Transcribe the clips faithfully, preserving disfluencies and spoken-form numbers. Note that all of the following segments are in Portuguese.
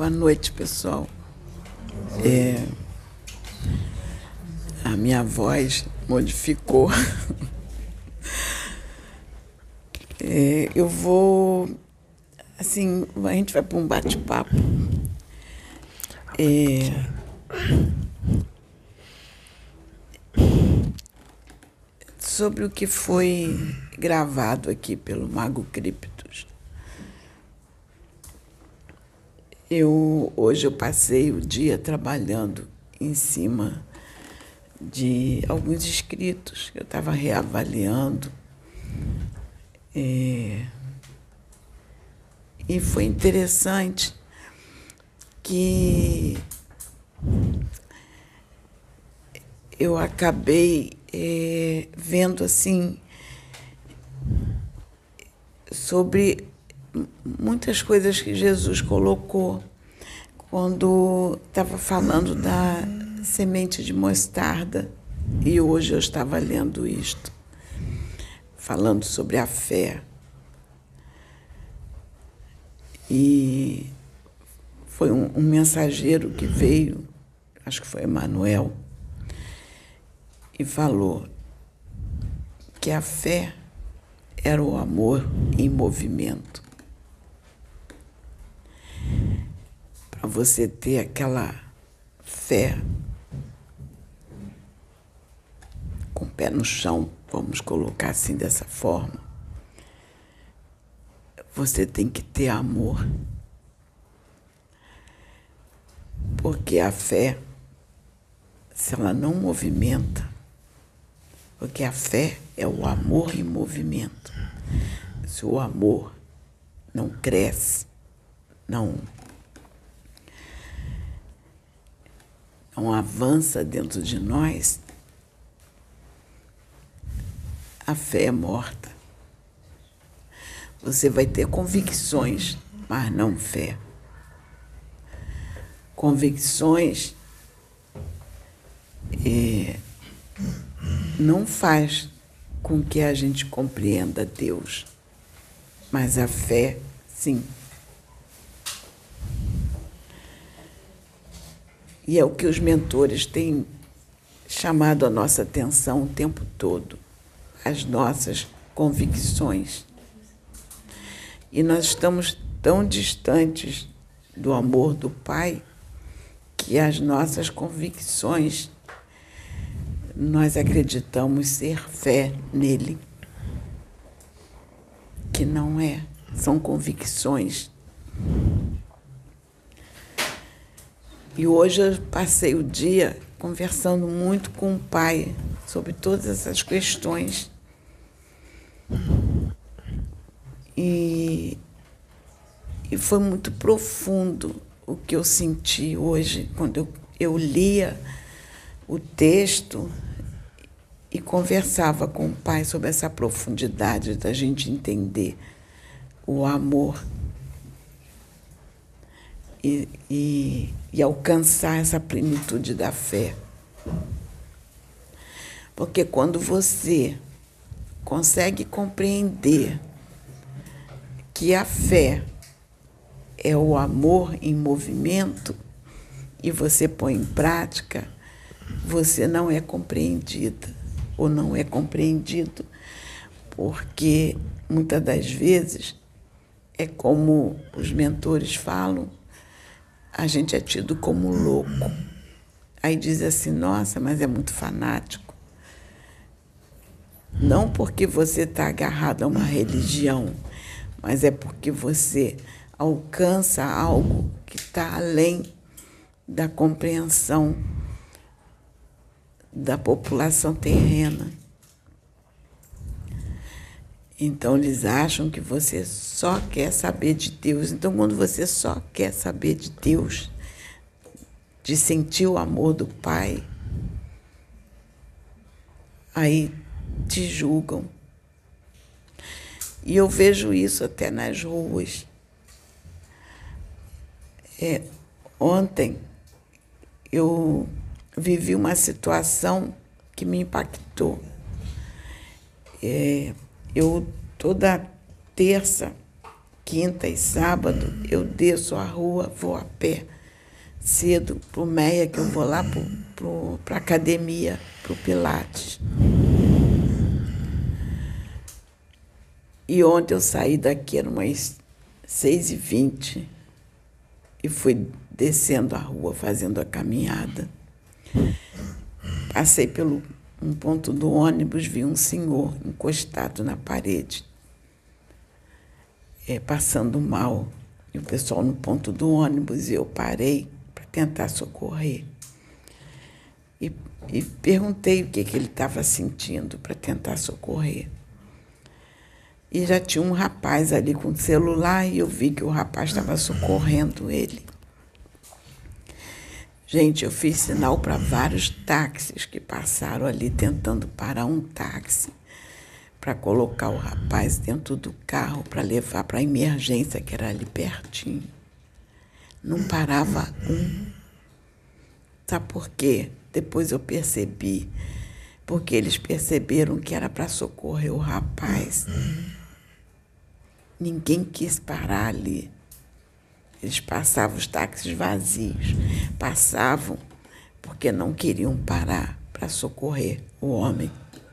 Boa noite, pessoal. É, a minha voz modificou. É, eu vou... Assim, a gente vai para um bate-papo. É, sobre o que foi gravado aqui pelo Mago Criptos. Eu, hoje eu passei o dia trabalhando em cima de alguns escritos que eu estava reavaliando. É, e foi interessante que eu acabei é, vendo assim sobre muitas coisas que Jesus colocou quando estava falando da semente de mostarda, e hoje eu estava lendo isto, falando sobre a fé. E foi um, um mensageiro que veio, acho que foi Emmanuel, e falou que a fé era o amor em movimento. Para você ter aquela fé com o pé no chão, vamos colocar assim dessa forma, você tem que ter amor. Porque a fé, se ela não movimenta, porque a fé é o amor em movimento. Se o amor não cresce, não, não avança dentro de nós, a fé é morta. Você vai ter convicções, mas não fé. Convicções é, não faz com que a gente compreenda Deus, mas a fé, sim. E é o que os mentores têm chamado a nossa atenção o tempo todo, as nossas convicções. E nós estamos tão distantes do amor do Pai que as nossas convicções, nós acreditamos ser fé nele, que não é, são convicções. E hoje eu passei o dia conversando muito com o Pai sobre todas essas questões. E, e foi muito profundo o que eu senti hoje, quando eu, eu lia o texto e conversava com o Pai sobre essa profundidade da gente entender o amor e, e, e alcançar essa plenitude da fé. Porque quando você consegue compreender que a fé é o amor em movimento e você põe em prática, você não é compreendida ou não é compreendido, porque muitas das vezes é como os mentores falam, a gente é tido como louco. Aí diz assim, nossa, mas é muito fanático. Não porque você está agarrado a uma religião, mas é porque você alcança algo que está além da compreensão da população terrena. Então, eles acham que você só quer saber de Deus. Então, quando você só quer saber de Deus, de sentir o amor do Pai, aí te julgam. E eu vejo isso até nas ruas. É, ontem eu vivi uma situação que me impactou. É, eu, toda terça, quinta e sábado, eu desço a rua, vou a pé cedo pro Meia, que eu vou lá para a academia, pro Pilates. E ontem eu saí daqui, eram umas seis e vinte, e fui descendo a rua, fazendo a caminhada. Passei pelo um ponto do ônibus, vi um senhor encostado na parede, é, passando mal. E o pessoal no ponto do ônibus, e eu parei para tentar socorrer. E, e perguntei o que, que ele estava sentindo para tentar socorrer. E já tinha um rapaz ali com o celular, e eu vi que o rapaz estava socorrendo ele. Gente, eu fiz sinal para vários táxis que passaram ali tentando parar um táxi para colocar o rapaz dentro do carro para levar para a emergência, que era ali pertinho. Não parava um. Sabe por quê? Depois eu percebi. Porque eles perceberam que era para socorrer o rapaz. Ninguém quis parar ali. Eles passavam, os táxis vazios, passavam porque não queriam parar para socorrer o homem.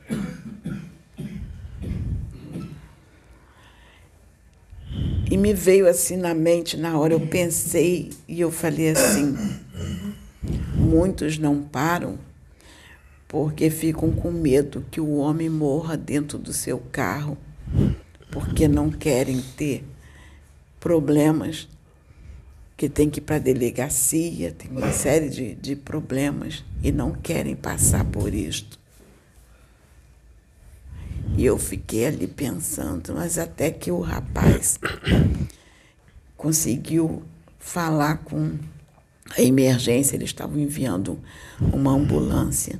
E me veio assim na mente, na hora eu pensei, e eu falei assim, muitos não param porque ficam com medo que o homem morra dentro do seu carro, porque não querem ter problemas, que tem que ir para a delegacia, tem uma série de, de problemas, e não querem passar por isto. E eu fiquei ali pensando, mas até que o rapaz conseguiu falar com a emergência, eles estavam enviando uma ambulância.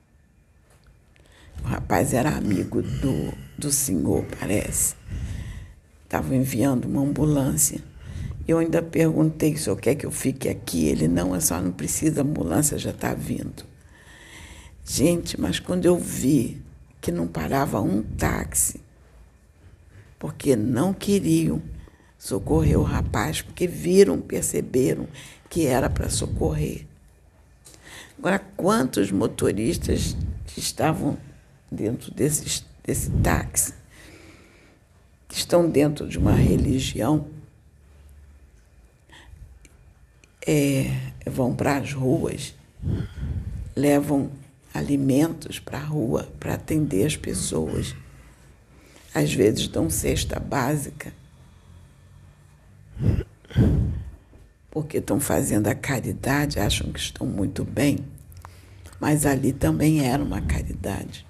O rapaz era amigo do, do senhor, parece. Estavam enviando uma ambulância. Eu ainda perguntei se o senhor quer que eu fique aqui. Ele, não, é só não precisa, a ambulância já está vindo. Gente, mas quando eu vi que não parava um táxi, porque não queriam socorrer o rapaz, porque viram, perceberam que era para socorrer. Agora, quantos motoristas que estavam dentro desse, desse táxi, que estão dentro de uma religião, É, vão para as ruas, levam alimentos para a rua para atender as pessoas. Às vezes dão cesta básica, porque estão fazendo a caridade, acham que estão muito bem, mas ali também era uma caridade.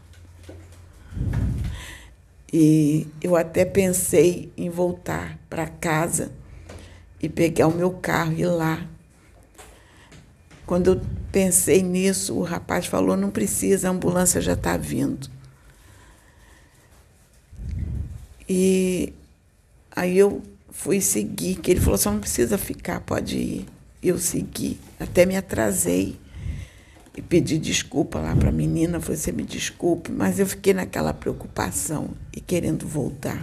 E eu até pensei em voltar para casa e pegar o meu carro e ir lá. Quando eu pensei nisso, o rapaz falou, não precisa, a ambulância já está vindo. E aí eu fui seguir, que ele falou, só não precisa ficar, pode ir. Eu segui, até me atrasei. E pedi desculpa lá para a menina, você me desculpe, mas eu fiquei naquela preocupação e querendo voltar.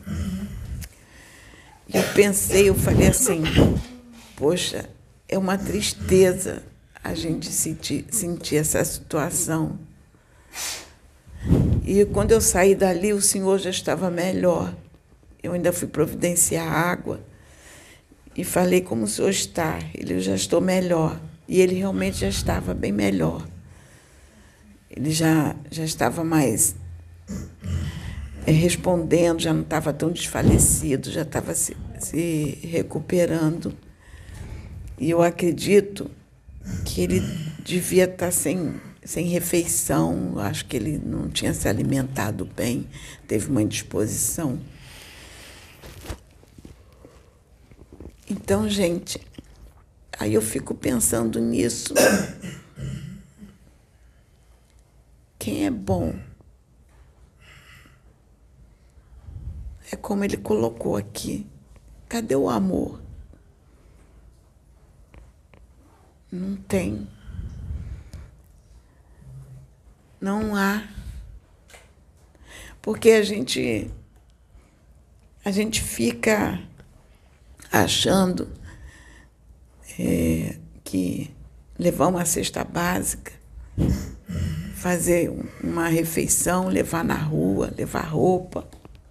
E eu pensei, eu falei assim, poxa, é uma tristeza a gente sentir, sentir essa situação. E quando eu saí dali, o senhor já estava melhor. Eu ainda fui providenciar água e falei, como o senhor está? Ele, eu já estou melhor. E ele realmente já estava bem melhor. Ele já, já estava mais é, respondendo, já não estava tão desfalecido, já estava se, se recuperando. E eu acredito que ele devia estar sem, sem refeição, acho que ele não tinha se alimentado bem, teve uma indisposição. Então, gente, aí eu fico pensando nisso. Quem é bom? É como ele colocou aqui. Cadê o amor? Não tem. Não há. Porque a gente, a gente fica achando é, que levar uma cesta básica, fazer uma refeição, levar na rua, levar roupa,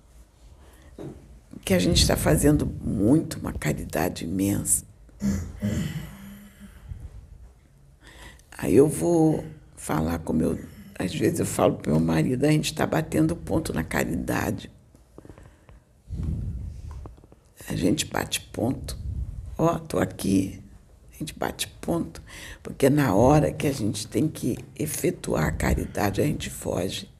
que a gente está fazendo muito, uma caridade imensa. Aí eu vou falar com meu... Às vezes eu falo para o meu marido, a gente está batendo ponto na caridade. A gente bate ponto. Ó, estou aqui. A gente bate ponto. Porque na hora que a gente tem que efetuar a caridade, a gente foge.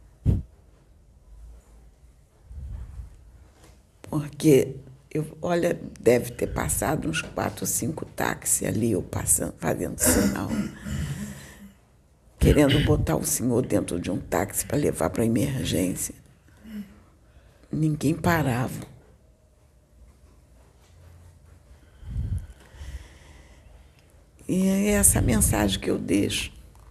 Porque, eu, olha, deve ter passado uns quatro ou cinco táxis ali, eu passando, fazendo sinal. Querendo botar o senhor dentro de um táxi para levar para a emergência. Ninguém parava. E é essa mensagem que eu deixo.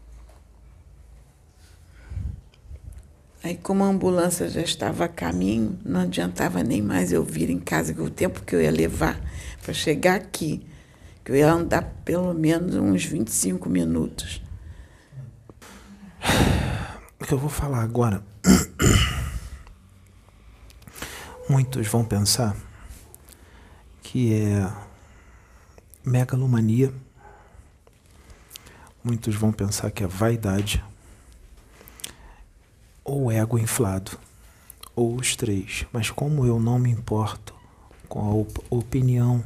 Aí, como a ambulância já estava a caminho, não adiantava nem mais eu vir em casa, que o tempo que eu ia levar para chegar aqui, que eu ia andar pelo menos uns vinte e cinco minutos. O que eu vou falar agora, muitos vão pensar que é megalomania, muitos vão pensar que é vaidade, ou ego inflado, ou os três. Mas como eu não me importo com a op- opinião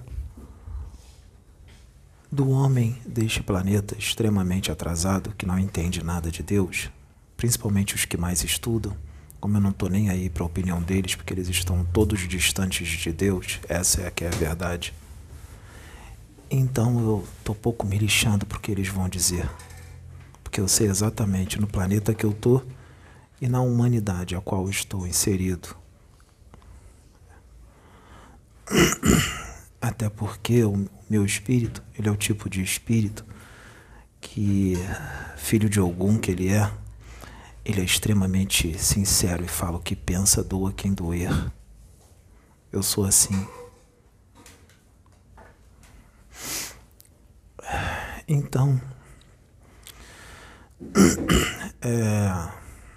do homem deste planeta extremamente atrasado, que não entende nada de Deus, principalmente os que mais estudam, como eu não estou nem aí para a opinião deles, porque eles estão todos distantes de Deus, essa é a que é a verdade. Então eu estou pouco me lixando para o que eles vão dizer, porque eu sei exatamente no planeta que eu estou e na humanidade a qual estou inserido. Até porque o meu espírito, ele é o tipo de espírito que, filho de Ogum que ele é, ele é extremamente sincero e fala o que pensa, doa quem doer. Eu sou assim. Então, é,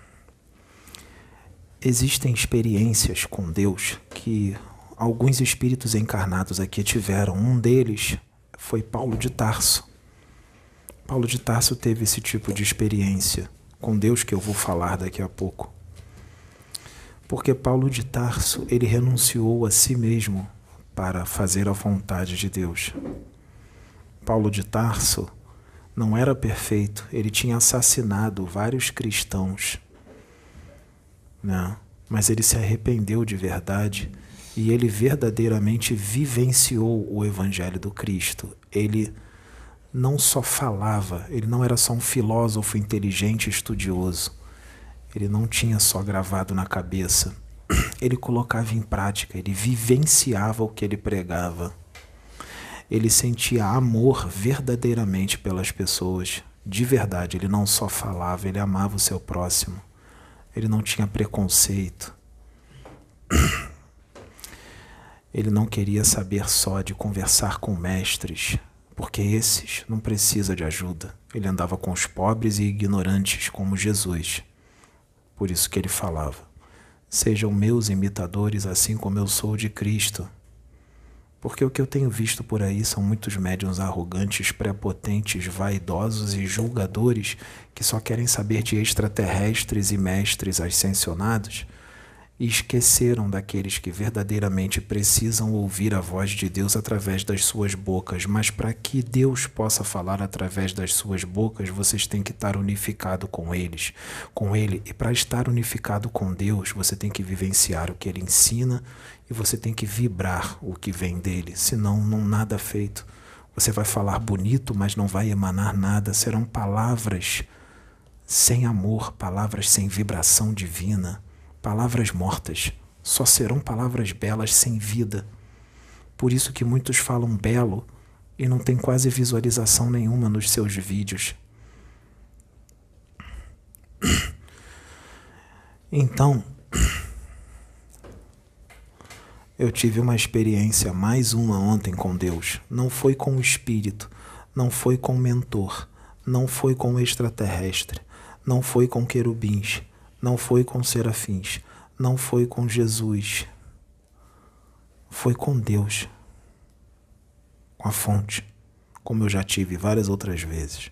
existem experiências com Deus que alguns espíritos encarnados aqui tiveram. Um deles foi Paulo de Tarso. Paulo de Tarso teve esse tipo de experiência com Deus que eu vou falar daqui a pouco. Porque Paulo de Tarso, ele renunciou a si mesmo para fazer a vontade de Deus. Paulo de Tarso não era perfeito, ele tinha assassinado vários cristãos, né? Mas ele se arrependeu de verdade e ele verdadeiramente vivenciou o Evangelho do Cristo. Ele não só falava, ele não era só um filósofo inteligente e estudioso, ele não tinha só gravado na cabeça, ele colocava em prática, ele vivenciava o que ele pregava. Ele sentia amor verdadeiramente pelas pessoas, de verdade. Ele não só falava, ele amava o seu próximo. Ele não tinha preconceito. Ele não queria saber só de conversar com mestres, porque esses não precisam de ajuda. Ele andava com os pobres e ignorantes como Jesus. Por isso que ele falava: sejam meus imitadores assim como eu sou de Cristo. Porque o que eu tenho visto por aí são muitos médiuns arrogantes, prepotentes, vaidosos e julgadores que só querem saber de extraterrestres e mestres ascensionados e esqueceram daqueles que verdadeiramente precisam ouvir a voz de Deus através das suas bocas. Mas para que Deus possa falar através das suas bocas, vocês têm que estar unificado com eles, com Ele. E para estar unificado com Deus, você tem que vivenciar o que Ele ensina e você tem que vibrar o que vem dele, senão não nada feito. Você vai falar bonito, mas não vai emanar nada. Serão palavras sem amor, palavras sem vibração divina, palavras mortas. Só serão palavras belas sem vida. Por isso que muitos falam belo e não tem quase visualização nenhuma nos seus vídeos. Então, Eu tive uma experiência, mais uma ontem com Deus. Não foi com o Espírito, não foi com o mentor, não foi com o extraterrestre, não foi com querubins, não foi com serafins, não foi com Jesus. Foi com Deus, com a fonte, como eu já tive várias outras vezes.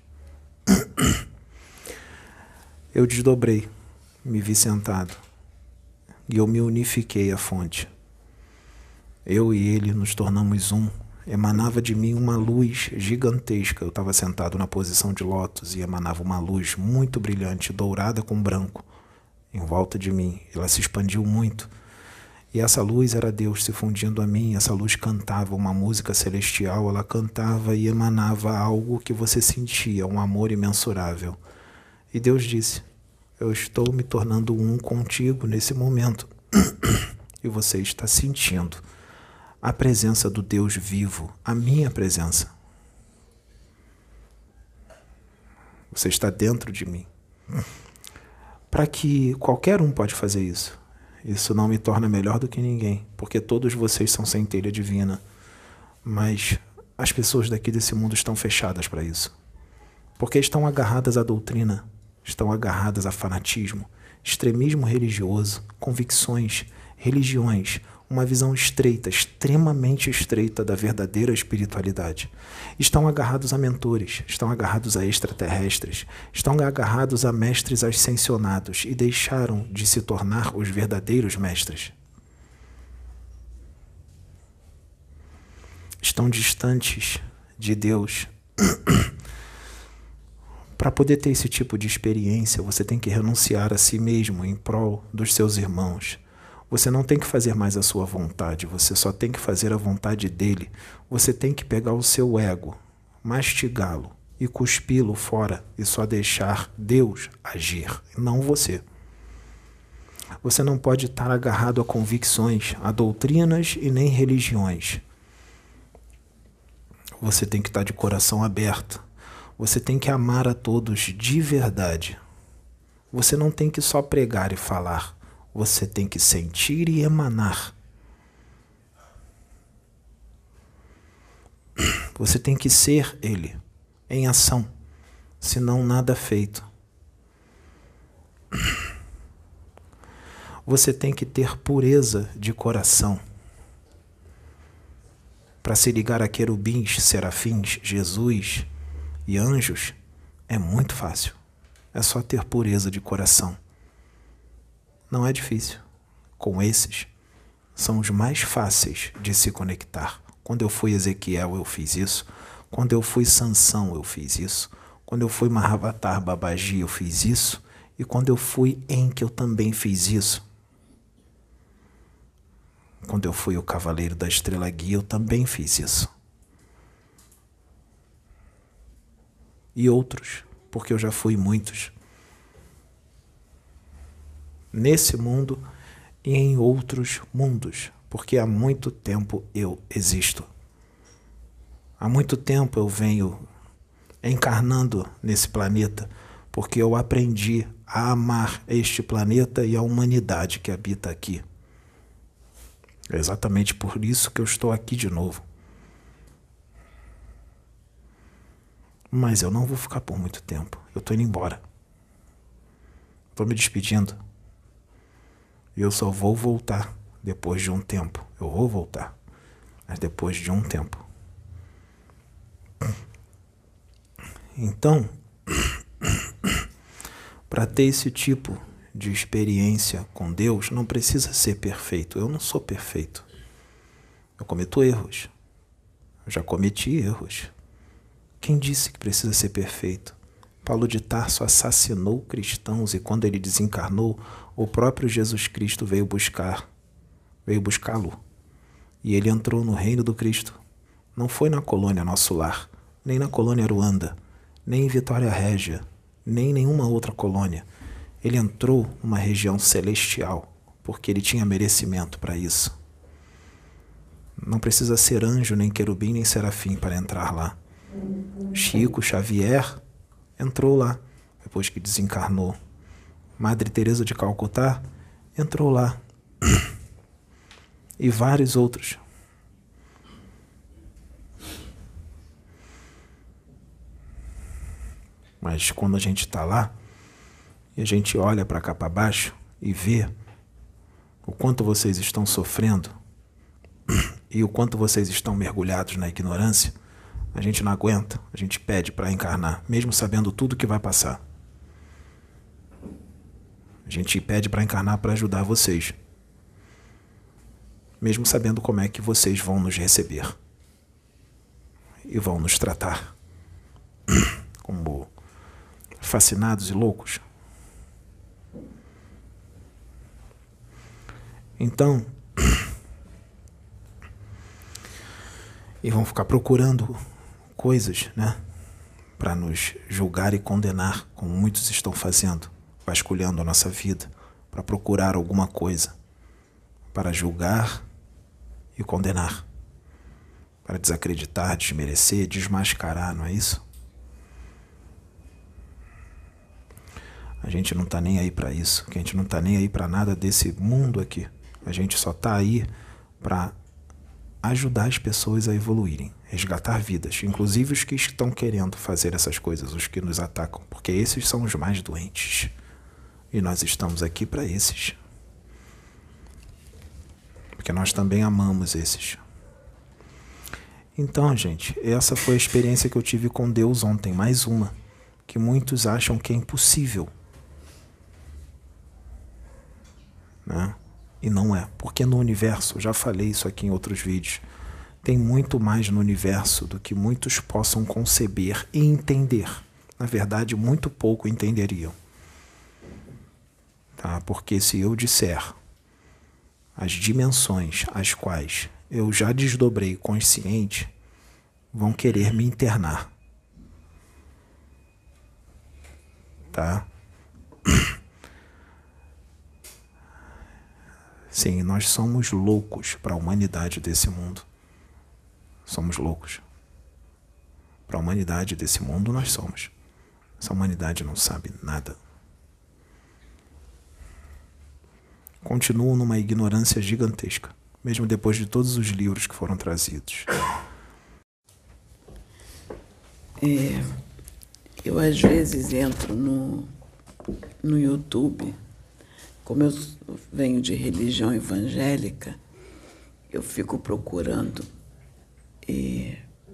Eu desdobrei, me vi sentado e eu me unifiquei à fonte. Eu e ele nos tornamos um. Emanava de mim uma luz gigantesca. Eu estava sentado na posição de lótus e emanava uma luz muito brilhante, dourada com branco, em volta de mim. Ela se expandiu muito. E essa luz era Deus se fundindo a mim. Essa luz cantava uma música celestial. Ela cantava e emanava algo que você sentia, um amor imensurável. E Deus disse: eu estou me tornando um contigo nesse momento. E você está sentindo a presença do Deus vivo, a minha presença. Você está dentro de mim. Para que qualquer um pode fazer isso. Isso não me torna melhor do que ninguém, porque todos vocês são centelha divina. Mas as pessoas daqui desse mundo estão fechadas para isso. Porque estão agarradas à doutrina, estão agarradas a fanatismo, extremismo religioso, convicções, religiões, uma visão estreita, extremamente estreita da verdadeira espiritualidade. Estão agarrados a mentores, estão agarrados a extraterrestres, estão agarrados a mestres ascensionados e deixaram de se tornar os verdadeiros mestres. Estão distantes de Deus. Para poder ter esse tipo de experiência, você tem que renunciar a si mesmo em prol dos seus irmãos. Você não tem que fazer mais a sua vontade, você só tem que fazer a vontade dele. Você tem que pegar o seu ego, mastigá-lo e cuspi-lo fora e só deixar Deus agir, não você. Você não pode estar agarrado a convicções, a doutrinas e nem religiões. Você tem que estar de coração aberto. Você tem que amar a todos de verdade. Você não tem que só pregar e falar. Você tem que sentir e emanar. Você tem que ser ele, em ação, senão nada feito. Você tem que ter pureza de coração. Para se ligar a querubins, serafins, Jesus e anjos, é muito fácil. É só ter pureza de coração. Não é difícil. Com esses, são os mais fáceis de se conectar. Quando eu fui Ezequiel, eu fiz isso. Quando eu fui Sansão, eu fiz isso. Quando eu fui Mahavatar Babaji, eu fiz isso. E quando eu fui Enki, eu também fiz isso. Quando eu fui o Cavaleiro da Estrela Guia, eu também fiz isso. E outros, porque eu já fui muitos. Nesse mundo e em outros mundos, porque há muito tempo eu existo. Há muito tempo eu venho encarnando nesse planeta, porque eu aprendi a amar este planeta e a humanidade que habita aqui. É exatamente por isso que eu estou aqui de novo. Mas eu não vou ficar por muito tempo. Eu estou indo embora. Estou me despedindo. E eu só vou voltar depois de um tempo. Eu vou voltar, mas depois de um tempo. Então, para ter esse tipo de experiência com Deus, não precisa ser perfeito. Eu não sou perfeito. Eu cometo erros. Eu já cometi erros. Quem disse que precisa ser perfeito? Paulo de Tarso assassinou cristãos e quando ele desencarnou, o próprio Jesus Cristo veio buscar, veio buscá-lo. E ele entrou no reino do Cristo. Não foi na colônia Nosso Lar, nem na colônia Aruanda, nem em Vitória Régia, nem em nenhuma outra colônia. Ele entrou numa região celestial, porque ele tinha merecimento para isso. Não precisa ser anjo, nem querubim, nem serafim para entrar lá. Chico Xavier entrou lá, depois que desencarnou. Madre Teresa de Calcutá entrou lá. e vários outros. Mas quando a gente está lá, e a gente olha para cá para baixo e vê o quanto vocês estão sofrendo e o quanto vocês estão mergulhados na ignorância, a gente não aguenta, a gente pede para encarnar, mesmo sabendo tudo que vai passar. A gente pede para encarnar para ajudar vocês, mesmo sabendo como é que vocês vão nos receber e vão nos tratar como fascinados e loucos. Então, e vão ficar procurando coisas, né, para nos julgar e condenar, como muitos estão fazendo, vasculhando a nossa vida, para procurar alguma coisa, para julgar e condenar, para desacreditar, desmerecer, desmascarar, não é isso? A gente não está nem aí para isso, que a gente não está nem aí para nada desse mundo aqui. A gente só está aí para ajudar as pessoas a evoluírem, resgatar vidas, inclusive os que estão querendo fazer essas coisas, os que nos atacam, porque esses são os mais doentes. E nós estamos aqui para esses. Porque nós também amamos esses. Então, gente, essa foi a experiência que eu tive com Deus ontem, mais uma, que muitos acham que é impossível. Né? E não é, porque no universo, eu já falei isso aqui em outros vídeos, tem muito mais no universo do que muitos possam conceber e entender. Na verdade, muito pouco entenderiam. Tá? Porque se eu disser as dimensões às quais eu já desdobrei consciente, vão querer me internar. Tá? Sim, nós somos loucos para a humanidade desse mundo. Somos loucos. Para a humanidade desse mundo nós somos. Essa humanidade não sabe nada. Continuam numa ignorância gigantesca, mesmo depois de todos os livros que foram trazidos. É, eu às vezes entro no, no YouTube. Como eu venho de religião evangélica, eu fico procurando eh,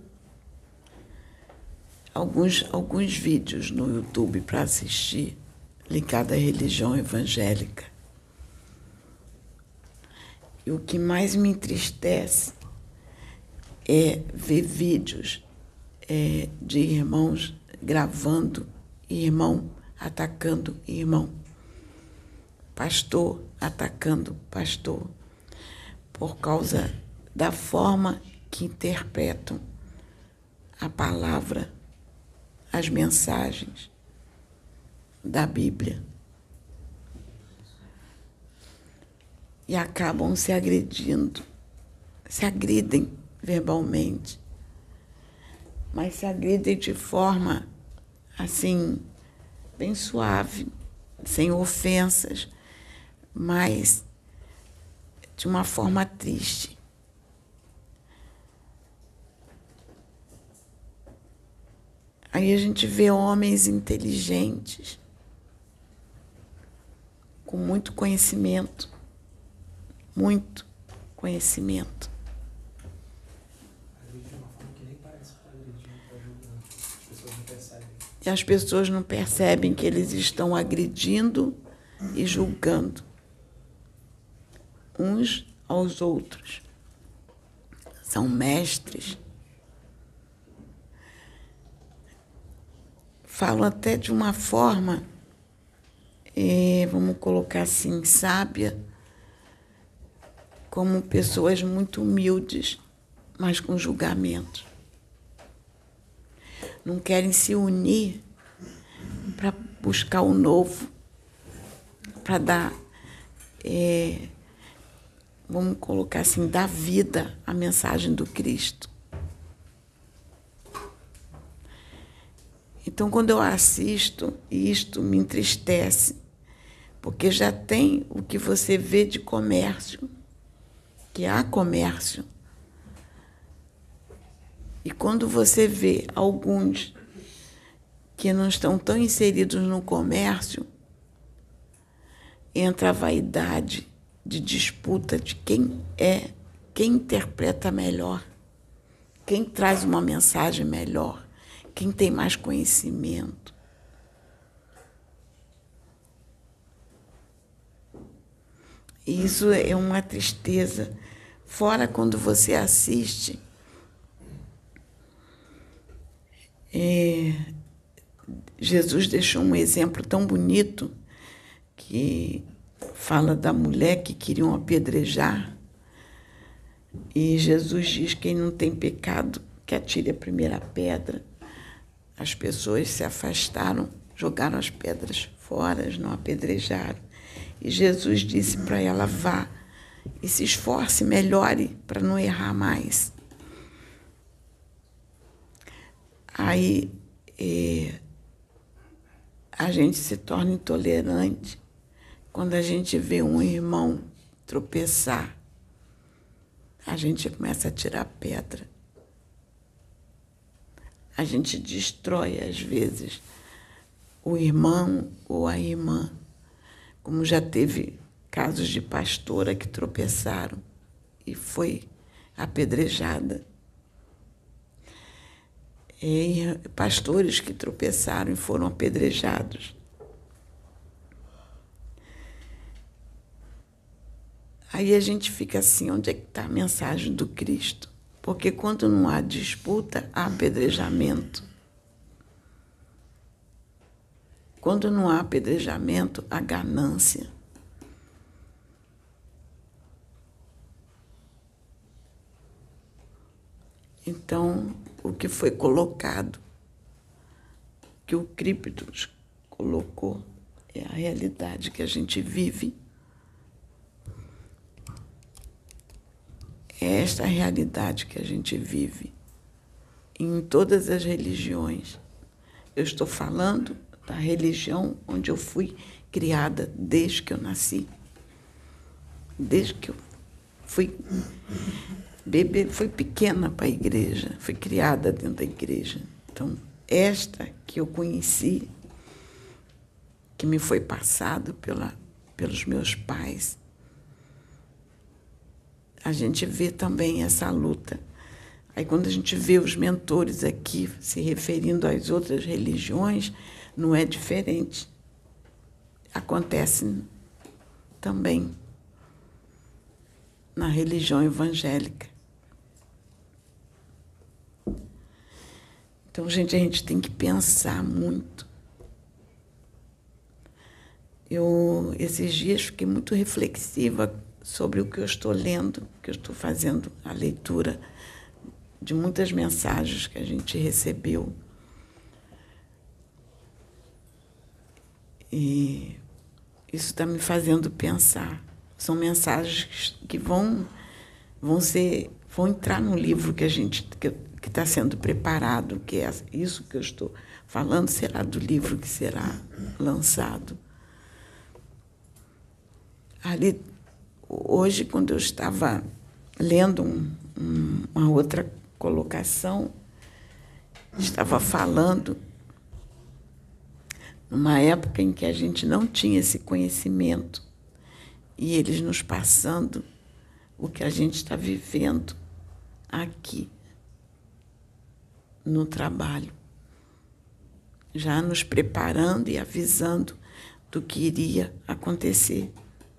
alguns, alguns vídeos no YouTube para assistir ligados à religião evangélica. E o que mais me entristece é ver vídeos é, de irmãos gravando, irmão atacando irmão. Pastor atacando pastor, por causa da forma que interpretam a palavra, as mensagens da Bíblia. E acabam se agredindo, se agridem verbalmente, mas se agridem de forma, assim, bem suave, sem ofensas, mas de uma forma triste. Aí a gente vê homens inteligentes, com muito conhecimento, muito conhecimento. E as pessoas não percebem que eles estão agredindo e julgando uns aos outros. São mestres. Falam até de uma forma, eh, vamos colocar assim, sábia, como pessoas muito humildes, mas com julgamento. Não querem se unir para buscar o novo, para dar, é, vamos colocar assim, dar vida à mensagem do Cristo. Então, quando eu assisto, isto me entristece, porque já tem o que você vê de comércio, que há comércio. E quando você vê alguns que não estão tão inseridos no comércio, entra a vaidade de disputa de quem é, quem interpreta melhor, quem traz uma mensagem melhor, quem tem mais conhecimento. E isso é uma tristeza. Fora quando você assiste, é, Jesus deixou um exemplo tão bonito que fala da mulher que queriam apedrejar. E Jesus diz: quem não tem pecado, que atire a primeira pedra. As pessoas se afastaram, jogaram as pedras fora, não apedrejaram. E Jesus disse para ela: vá e se esforce, melhore para não errar mais. Aí é, a gente se torna intolerante quando a gente vê um irmão tropeçar. A gente começa a tirar pedra. A gente destrói, às vezes, o irmão ou a irmã. Como já teve casos de pastora que tropeçaram e foi apedrejada. E pastores que tropeçaram e foram apedrejados. Aí a gente fica assim, onde é que está a mensagem do Cristo? Porque quando não há disputa, há apedrejamento. Quando não há apedrejamento, há ganância. Então, o que foi colocado, que o Críptos colocou, é a realidade que a gente vive. É esta a realidade que a gente vive em todas as religiões. Eu estou falando da religião onde eu fui criada desde que eu nasci. Desde que eu fui bebê, fui pequena para a igreja, fui criada dentro da igreja. Então, esta que eu conheci, que me foi passado pela, pelos meus pais, a gente vê também essa luta. Aí, quando a gente vê os mentores aqui se referindo às outras religiões, não é diferente. Acontece também na religião evangélica. Então, gente, a gente tem que pensar muito. Eu, esses dias, fiquei muito reflexiva sobre o que eu estou lendo, que eu estou fazendo a leitura de muitas mensagens que a gente recebeu. E isso está me fazendo pensar. São mensagens que vão, vão, ser, vão entrar no livro que a gente que está sendo preparado, que é isso que eu estou falando, será do livro que será lançado. Ali, hoje, quando eu estava lendo um, um, uma outra colocação, estava falando numa época em que a gente não tinha esse conhecimento e eles nos passando o que a gente está vivendo aqui no trabalho, já nos preparando e avisando do que iria acontecer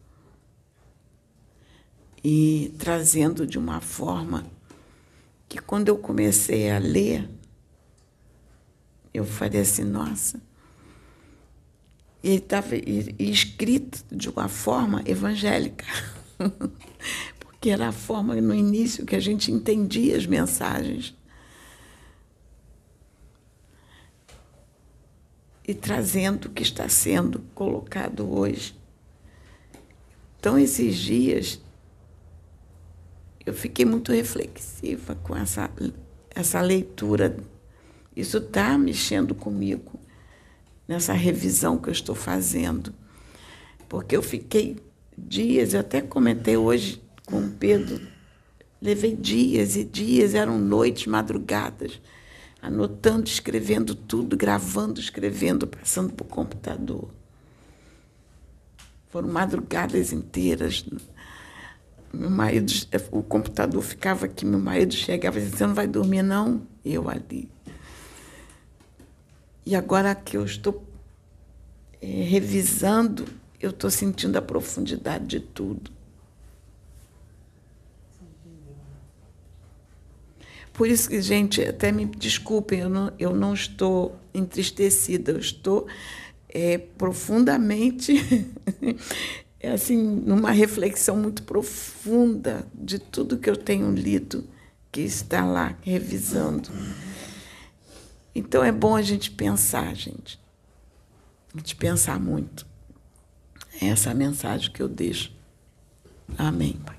e trazendo de uma forma que, quando eu comecei a ler, eu falei assim, nossa, e ele estava escrito de uma forma evangélica, porque era a forma, no início, que a gente entendia as mensagens. E trazendo o que está sendo colocado hoje. Então, esses dias, eu fiquei muito reflexiva com essa, essa leitura. Isso está mexendo comigo, nessa revisão que eu estou fazendo. Porque eu fiquei dias, eu até comentei hoje com Pedro. Levei dias e dias, eram noites, madrugadas, anotando, escrevendo tudo, gravando, escrevendo, passando para o computador. Foram madrugadas inteiras. Meu marido, o computador ficava aqui, meu marido chegava e dizia, você não vai dormir, não? Eu ali. E agora que eu estou é, revisando, eu estou sentindo a profundidade de tudo. Por isso que, gente, até me desculpem, eu não, eu não estou entristecida, eu estou é, profundamente, é, assim, numa reflexão muito profunda de tudo que eu tenho lido, que está lá, revisando. Então, é bom a gente pensar, gente. A gente pensar muito. É essa a mensagem que eu deixo. Amém, Pai.